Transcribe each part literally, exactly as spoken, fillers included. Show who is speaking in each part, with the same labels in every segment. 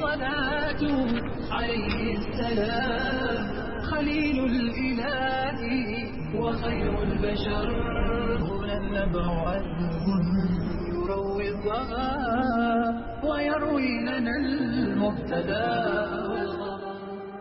Speaker 1: الصلاة عليه السلام خليل الإله وخير البشر هنا النبع يروي الظما ويروي لنا المبتدا والخبر.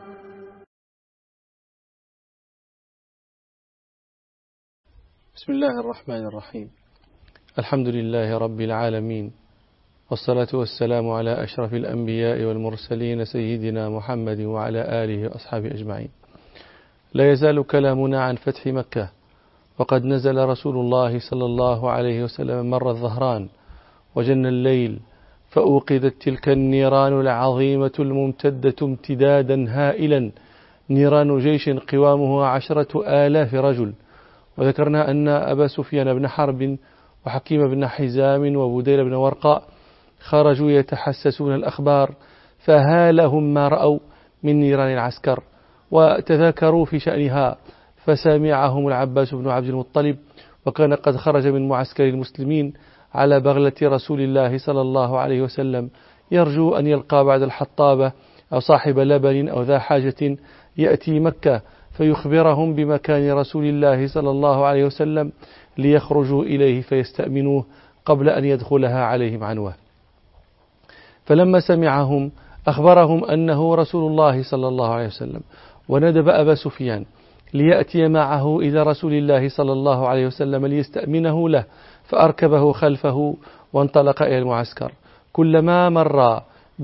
Speaker 2: بسم الله الرحمن الرحيم. الحمد لله رب العالمين، والصلاة والسلام على أشرف الأنبياء والمرسلين سيدنا محمد وعلى آله وأصحابه أجمعين. لا يزال كلامنا عن فتح مكة، وقد نزل رسول الله صلى الله عليه وسلم مر الظهران وجن الليل، فأوقدت تلك النيران العظيمة الممتدة امتدادا هائلا، نيران جيش قوامه عشرة آلاف رجل. وذكرنا أن أبا سفيان بن حرب وحكيم بن حزام وبديل بن ورقاء خرجوا يتحسسون الأخبار، فهالهم ما رأوا من نيران العسكر وتذاكروا في شأنها، فسمعهم العباس بن عبد المطلب، وكان قد خرج من معسكر المسلمين على بغلة رسول الله صلى الله عليه وسلم، يرجو أن يلقى بعد الحطابة أو صاحب لبن أو ذا حاجة يأتي مكة فيخبرهم بمكان رسول الله صلى الله عليه وسلم ليخرجوا إليه فيستأمنوه قبل أن يدخلها عليهم عنوة. فلما سمعهم أخبرهم أنه رسول الله صلى الله عليه وسلم، وندب أبا سفيان ليأتي معه إلى رسول الله صلى الله عليه وسلم ليستأمنه له، فأركبه خلفه وانطلق إلى المعسكر. كلما مر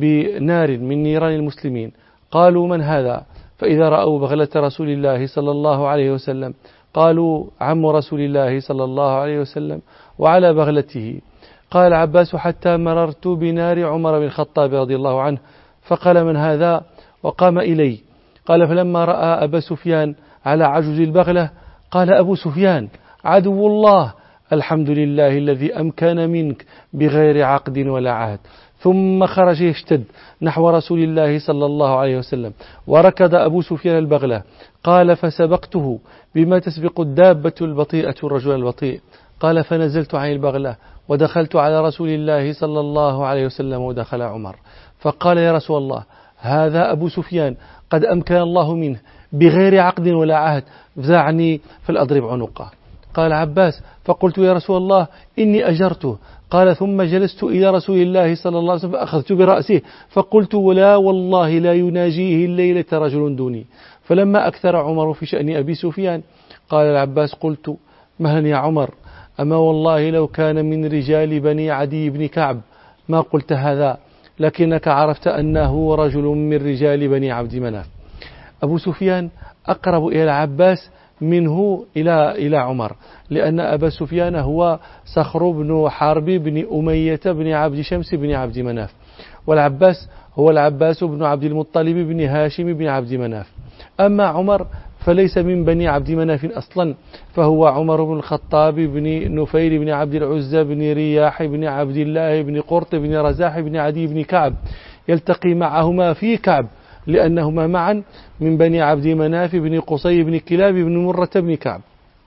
Speaker 2: بنار من نيران المسلمين قالوا: من هذا؟ فإذا رأوا بغلة رسول الله صلى الله عليه وسلم قالوا: عم رسول الله صلى الله عليه وسلم وعلى بغلته. قال العباس: حتى مررت بنار عمر بن الخطاب رضي الله عنه، فقال: من هذا؟ وقام إلي. قال: فلما رأى أبا سفيان على عجز البغلة قال أبو سفيان: عدو الله، الحمد لله الذي أمكن منك بغير عقد ولا عهد. ثم خرج يشتد نحو رسول الله صلى الله عليه وسلم، وركض أبو سفيان البغلة. قال: فسبقته بما تسبق الدابة البطيئة الرجل البطيء. قال: فنزلت عن البغلة ودخلت على رسول الله صلى الله عليه وسلم، ودخل عمر فقال: يا رسول الله، هذا أبو سفيان قد أمكن الله منه بغير عقد ولا عهد، فزعني فلأضرب عنقه. قال عباس: فقلت: يا رسول الله، إني أجرته. قال: ثم جلست إلى رسول الله صلى الله عليه وسلم فأخذت برأسه فقلت: ولا والله لا يناجيه الليلة رجل دوني. فلما أكثر عمر في شأن أبي سفيان قال العباس: قلت: مهلا يا عمر، أما والله لو كان من رجال بني عدي بن كعب ما قلت هذا، لكنك عرفت أنه رجل من رجال بني عبد مناف. أبو سفيان أقرب إلى العباس منه إلى إلى عمر، لأن أبا سفيان هو صخر بن حرب بن أمية بن عبد شمس بن عبد مناف، والعباس هو العباس بن عبد المطلب بن هاشم بن عبد مناف. أما عمر فليس من بني عبد مناف أصلا، فهو عمر بن الخطاب بن نفيل بن عبد العزى بن رياح بن عبد الله بن قرط بن رزاح بن عدي بن كعب، يلتقي معهما في كعب لأنهما معا من بني عبد مناف بن قصي بن كلاب بن مرة بن كعب.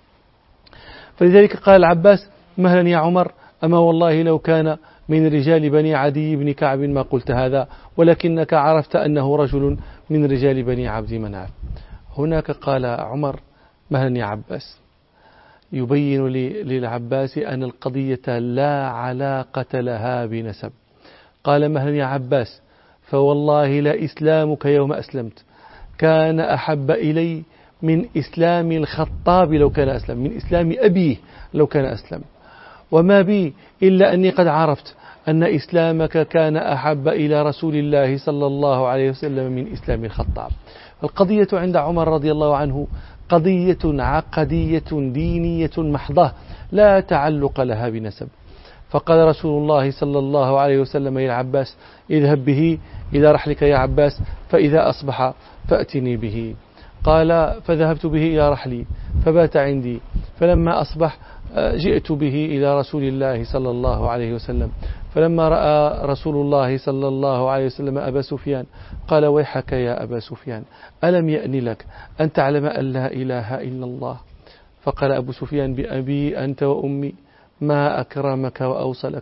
Speaker 2: فلذلك قال العباس: مهلا يا عمر، أما والله لو كان من رجال بني عدي بن كعب ما قلت هذا، ولكنك عرفت أنه رجل من رجال بني عبد مناف. هناك قال عمر: مهلا يا عباس، يبين للعباس أن القضية لا علاقة لها بنسب. قال: مهلا يا عباس، فوالله لا إسلامك يوم أسلمت كان أحب إلي من إسلام الخطاب لو كان أسلم، من إسلام أبيه لو كان أسلم، وما بي إلا أني قد عرفت أن إسلامك كان أحب إلى رسول الله صلى الله عليه وسلم من إسلام الخطاب. القضية عند عمر رضي الله عنه قضية عقدية دينية محضة لا تعلق لها بنسب. فقال رسول الله صلى الله عليه وسلم يا عباس: اذهب به إلى رحلك يا عباس، فإذا أصبح فأتني به. قال: فذهبت به إلى رحلي فبات عندي، فلما أصبح جئت به إلى رسول الله صلى الله عليه وسلم. فلما رأى رسول الله صلى الله عليه وسلم أبا سفيان قال: ويحك يا أبا سفيان، ألم يأن لك أن تعلم أن لا إله إلا الله؟ فقال أبو سفيان: بأبي أنت وأمي ما أكرمك وأوصلك،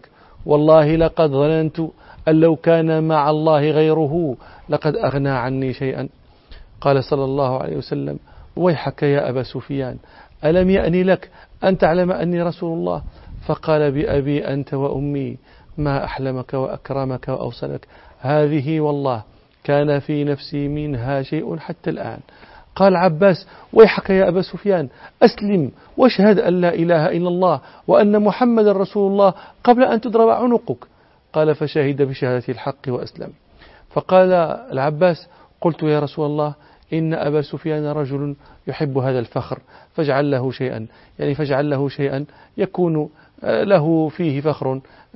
Speaker 2: والله لقد ظننت أن لو كان مع الله غيره لقد أغنى عني شيئا. قال صلى الله عليه وسلم: ويحك يا أبا سفيان، ألم يأني لك أن تعلم أني رسول الله؟ فقال: بأبي أنت وأمي ما أحلمك وأكرمك وأوصلك، هذه والله كان في نفسي منها شيء حتى الآن. قال عباس: ويحك يا أبا سفيان، أسلم واشهد أن لا إله إلا الله وأن محمد رسول الله قبل أن تضرب عنقك. قال: فشهد بشهادة الحق وأسلم. فقال العباس: قلت يا رسول الله إن أبا سفيان رجل يحب هذا الفخر، فاجعل له شيئا، يعني فاجعل له شيئا يكون له فيه فخر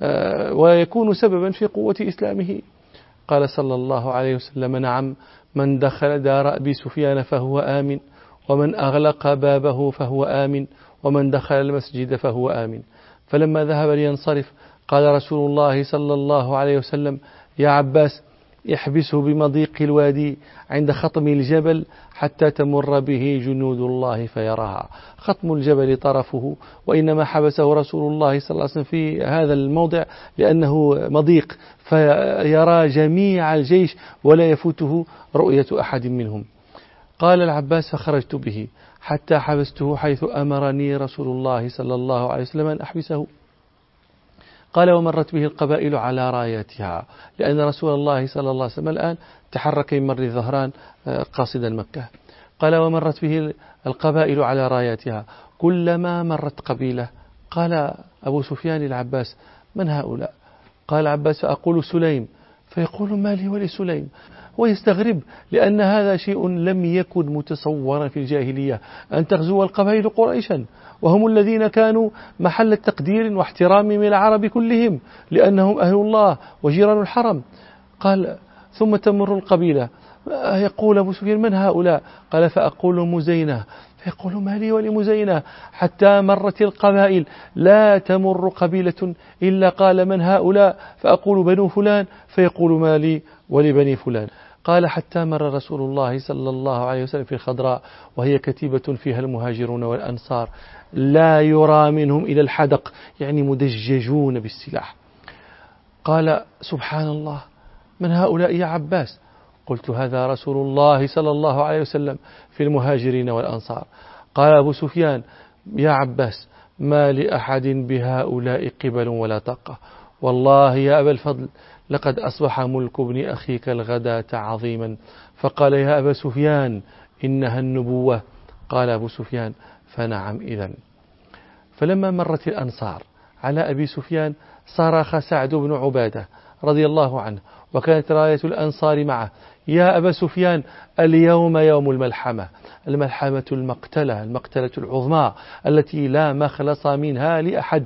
Speaker 2: ويكون سببا في قوة إسلامه. قال صلى الله عليه وسلم: نعم، من دخل دار أبي سفيان فهو آمن، ومن أغلق بابه فهو آمن، ومن دخل المسجد فهو آمن. فلما ذهب لينصرف قال رسول الله صلى الله عليه وسلم: يا عباس، احبسه بمضيق الوادي عند خطم الجبل حتى تمر به جنود الله فيراها. خطم الجبل طرفه، وإنما حبسه رسول الله صلى الله عليه وسلم في هذا الموضع لأنه مضيق فيرى جميع الجيش ولا يفوته رؤية أحد منهم. قال العباس: فخرجت به حتى حبسته حيث أمرني رسول الله صلى الله عليه وسلم أن أحبسه. قال: ومرت به القبائل على راياتها، لأن رسول الله صلى الله عليه وسلم الآن تحرك من مر الظهران قاصدا مكة. قال: ومرت به القبائل على راياتها، كلما مرت قبيلة قال أبو سفيان للعباس: من هؤلاء؟ قال العباس: فأقول سليم، فيقول: ما لي ولسليم؟ ويستغرب لأن هذا شيء لم يكن متصورا في الجاهلية، أن تغزو القبائل قريشا، وهم الذين كانوا محل تقدير واحترام من العرب كلهم لأنهم أهل الله وجيران الحرم. قال: ثم تمر القبيلة، يقول أبو سفيان: من هؤلاء؟ قال: فأقول مزينة، فيقول: ما لي ولمزينة؟ حتى مرت القبائل لا تمر قبيلة إلا قال: من هؤلاء؟ فأقول: بنو فلان، فيقول: ما لي ولبني فلان. قال: حتى مر رسول الله صلى الله عليه وسلم في الخضراء، وهي كتيبة فيها المهاجرون والأنصار، لا يرى منهم إلى الحدق، يعني مدججون بالسلاح. قال: سبحان الله، من هؤلاء يا عباس؟ قلت: هذا رسول الله صلى الله عليه وسلم في المهاجرين والأنصار. قال أبو سفيان: يا عباس، ما لأحد بهؤلاء قبل ولا طاقة، والله يا أبا الفضل لقد أصبح ملك ابن أخيك الغداة عظيما. فقال: يا أبا سفيان، إنها النبوة. قال أبو سفيان: فنعم إذن. فلما مرت الأنصار على أبي سفيان صرخ سعد بن عبادة رضي الله عنه، وكانت راية الأنصار معه: يا أبا سفيان، اليوم يوم الملحمة، الملحمة المقتلة، المقتلة العظمى التي لا مخلص منها لأحد.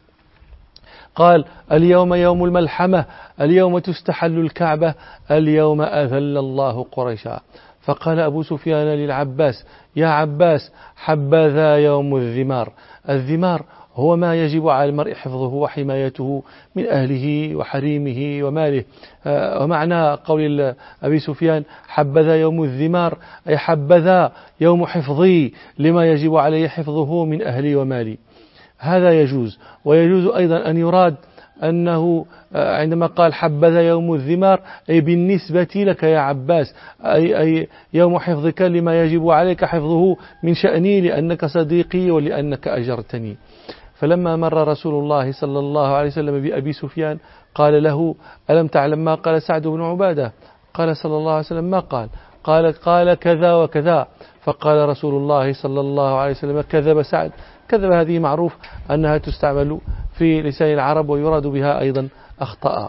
Speaker 2: قال: اليوم يوم الملحمة، اليوم تستحل الكعبة، اليوم أذل الله قريشا. فقال أبو سفيان للعباس: يا عباس، حبذا يوم الذمار. الذمار هو ما يجب على المرء حفظه وحمايته من أهله وحريمه وماله. ومعنى قول أبي سفيان حبذا يوم الذمار أي حبذا يوم حفظي لما يجب علي حفظه من أهلي ومالي. هذا يجوز. ويجوز أيضا أن يراد أنه عندما قال حبذا يوم الذمار أي بالنسبة لك يا عباس، أي, أي يوم حفظك لما يجب عليك حفظه من شأني لأنك صديقي ولأنك أجرتني. فلما مر رسول الله صلى الله عليه وسلم بأبي سفيان قال له: ألم تعلم ما قال سعد بن عبادة؟ قال صلى الله عليه وسلم: ما قال؟ قال قال كذا وكذا. فقال رسول الله صلى الله عليه وسلم: كذب سعد. كذب هذه معروف أنها تستعمل في لسان العرب ويراد بها أيضا أخطأ.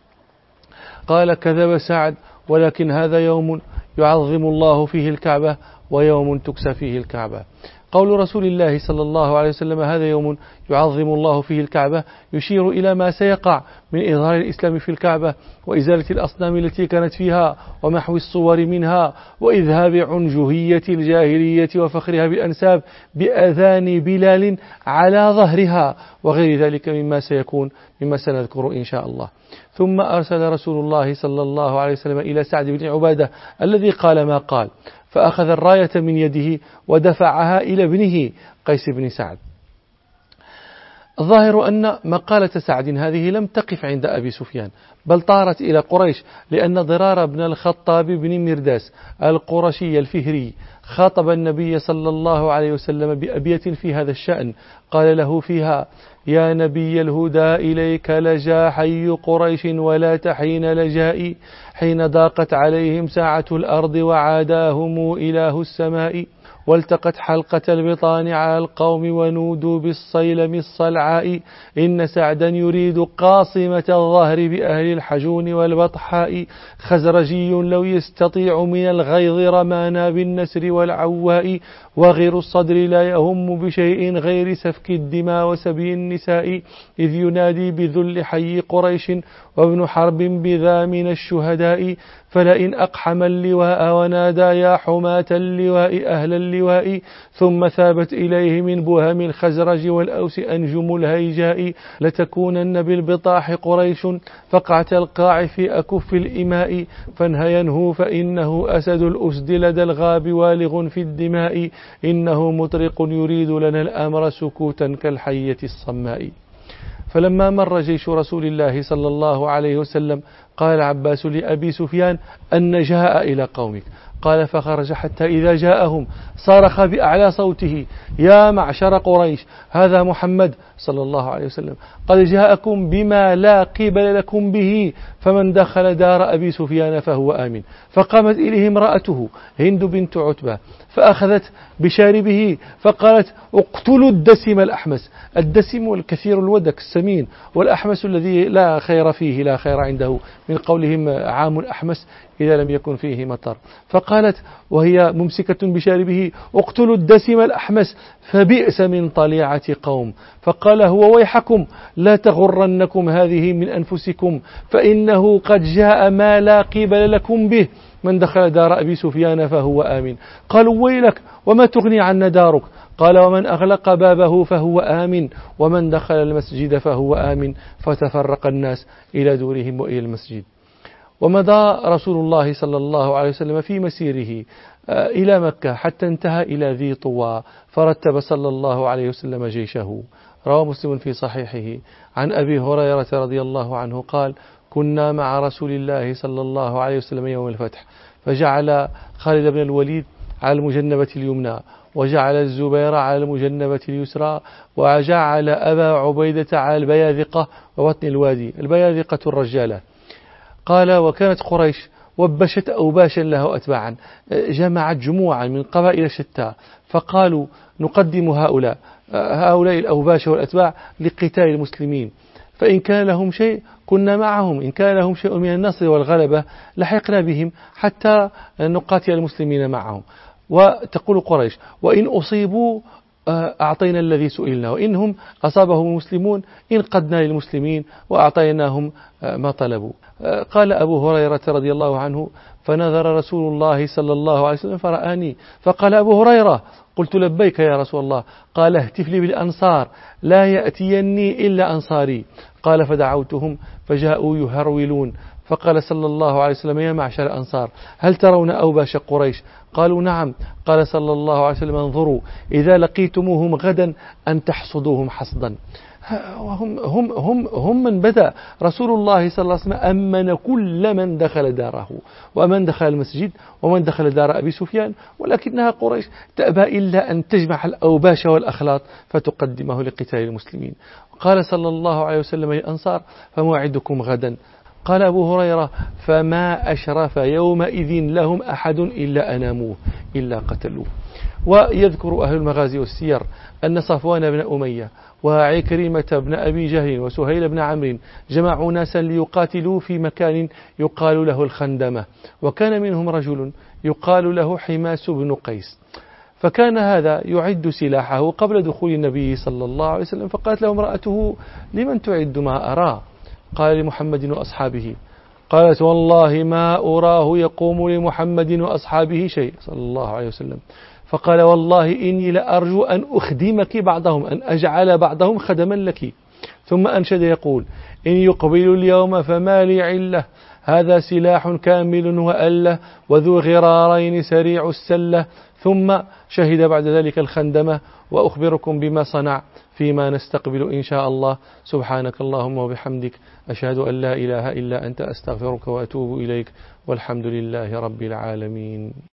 Speaker 2: قال: كذب سعد، ولكن هذا يوم يعظم الله فيه الكعبة ويوم تكسى فيه الكعبة. قول رسول الله صلى الله عليه وسلم هذا يوم يعظم الله فيه الكعبة يشير إلى ما سيقع من إظهار الإسلام في الكعبة وإزالة الأصنام التي كانت فيها ومحو الصور منها وإذهاب عنجهية الجاهلية وفخرها بالأنساب بأذان بلال على ظهرها وغير ذلك مما سيكون مما سنذكر إن شاء الله. ثم أرسل رسول الله صلى الله عليه وسلم إلى سعد بن عبادة الذي قال ما قال، فأخذ الراية من يده ودفعها إلى ابنه قيس بن سعد. الظاهر أن مقالة سعد هذه لم تقف عند أبي سفيان، بل طارت إلى قريش، لأن ضرار بن الخطاب بن مرداس القرشي الفهري خاطب النبي صلى الله عليه وسلم بأبية في هذا الشأن، قال له فيها: يا نبي الهدى إليك لجا حي قريش ولا تحين لجائي، حين ضاقت عليهم ساعة الأرض وعاداهم إله السماء، والتقت حلقة البطان على القوم ونودوا بالصيلم الصلعاء، إن سعدا يريد قاصمة الظهر بأهل الحجون والبطحاء، خزرجي لو يستطيع من الغيظ رمانا بالنسر والعواء، وغير الصدر لا يهم بشيء غير سفك الدماء وسبي النساء، إذ ينادي بذل حي قريش وابن حرب بذا من الشهداء، فلئن أقحم اللواء ونادى يا حماة اللواء أهل اللواء، ثم ثابت إليه من بهم الخزرج والأوس أنجم الهيجاء، لتكونن بالبطاح قريش فقعة القاع في أكف الإماء، فانهينه فإنه أسد الأسد لدى الغاب والغ في الدماء، إنه مطرق يريد لنا الأمر سكوتا كالحية الصماء. فلما مر جيش رسول الله صلى الله عليه وسلم قال العباس لأبي سفيان أن جاء إلى قومك، قال فخرج حتى إذا جاءهم صارخ بأعلى صوته: يا معشر قريش، هذا محمد صلى الله عليه وسلم قد جاءكم بما لا قبل لكم به، فمن دخل دار أبي سفيان فهو آمن. فقامت إليه امرأته هند بنت عتبة فأخذت بشاربه فقالت: اقتلوا الدسم الأحمس. الدسم الكثير الودك السمين، والأحمس الذي لا خير فيه، لا خير عنده، من قولهم عام الأحمس إذا لم يكن فيه مطر. فقالت وهي ممسكة بشاربه: اقتلوا الدسم الأحمس فبئس من طليعة قوم. فقال هو: ويحكم لا تغرنكم هذه من أنفسكم، فإنه قد جاء ما لا قبل لكم به، من دخل دار أبي سفيان فهو آمن. قالوا: ويلك، وما تغني عنا دارك؟ قال: ومن أغلق بابه فهو آمن، ومن دخل المسجد فهو آمن. فتفرق الناس إلى دورهم وإلى المسجد. ومضى رسول الله صلى الله عليه وسلم في مسيره إلى مكة حتى انتهى إلى ذي طوى، فرتب صلى الله عليه وسلم جيشه. روى مسلم في صحيحه عن أبي هريرة رضي الله عنه قال: كنا مع رسول الله صلى الله عليه وسلم يوم الفتح، فجعل خالد بن الوليد على المجنبة اليمنى، وجعل الزبير على المجنبة اليسرى، وجعل أبا عبيدة على البياذقة وبطن الوادي. البياذقة الرجالة. قال: وكانت قريش وبشت أوباشا له أتباعا، جمعت جموعا من قبائل شتى، فقالوا: نقدم هؤلاء هؤلاء الأوباش والأتباع لقتال المسلمين، فإن كان لهم شيء كنا معهم، إن كان لهم شيء من النصر والغلبة لحقنا بهم حتى نقاتل المسلمين معهم. وتقول قريش: وإن أصيبوا أعطينا الذي سئلنا، وإنهم أصابهم المسلمون انقدنا للمسلمين وأعطيناهم ما طلبوا. قال أبو هريرة رضي الله عنه: فنظر رسول الله صلى الله عليه وسلم فرآني، فقال أبو هريرة: قلت لبيك يا رسول الله. قال: اهتف لي بالأنصار لا يأتيني إلا أنصاري. قال: فدعوتهم فجاءوا يهرولون، فقال صلى الله عليه وسلم: يا معشر الأنصار، هل ترون أوباش قريش؟ قالوا: نعم. قال صلى الله عليه وسلم: انظروا إذا لقيتموهم غدا أن تحصدوهم حصدا. هم, هم, هم, هم من بدأ رسول الله صلى الله عليه وسلم أمن كل من دخل داره، ومن دخل المسجد، ومن دخل دار أبي سفيان، ولكنها قريش تأبى إلا أن تجمع الأوباش والأخلاط فتقدمه لقتال المسلمين. قال صلى الله عليه وسلم: الأنصار فموعدكم غدا. قال أبو هريرة: فما أشرف يومئذ لهم أحد إلا أناموه إلا قتلوه. ويذكر أهل المغازي والسير أن صفوان بن أمية وعكرمة بن أبي جهل وسهيل بن عمرو جمعوا ناسا ليقاتلوا في مكان يقال له الخندمة، وكان منهم رجل يقال له حماس بن قيس، فكان هذا يعد سلاحه قبل دخول النبي صلى الله عليه وسلم. فقالت له امرأته: لمن تعد ما أرى؟ قال: لمحمد وأصحابه. قالت: والله ما أراه يقوم لمحمد وأصحابه شيء صلى الله عليه وسلم. فقال: والله إني لأرجو أن أخدمك بعضهم، أن أجعل بعضهم خدما لك. ثم أنشد يقول: إن يقبل اليوم فما لي علة، هذا سلاح كامل وأله، وذو غرارين سريع السلة. ثم شهد بعد ذلك الخندمة: وأخبركم بما صنع فيما نستقبل إن شاء الله. سبحانك اللهم وبحمدك، أشهد أن لا إله إلا أنت، أستغفرك وأتوب إليك، والحمد لله رب العالمين.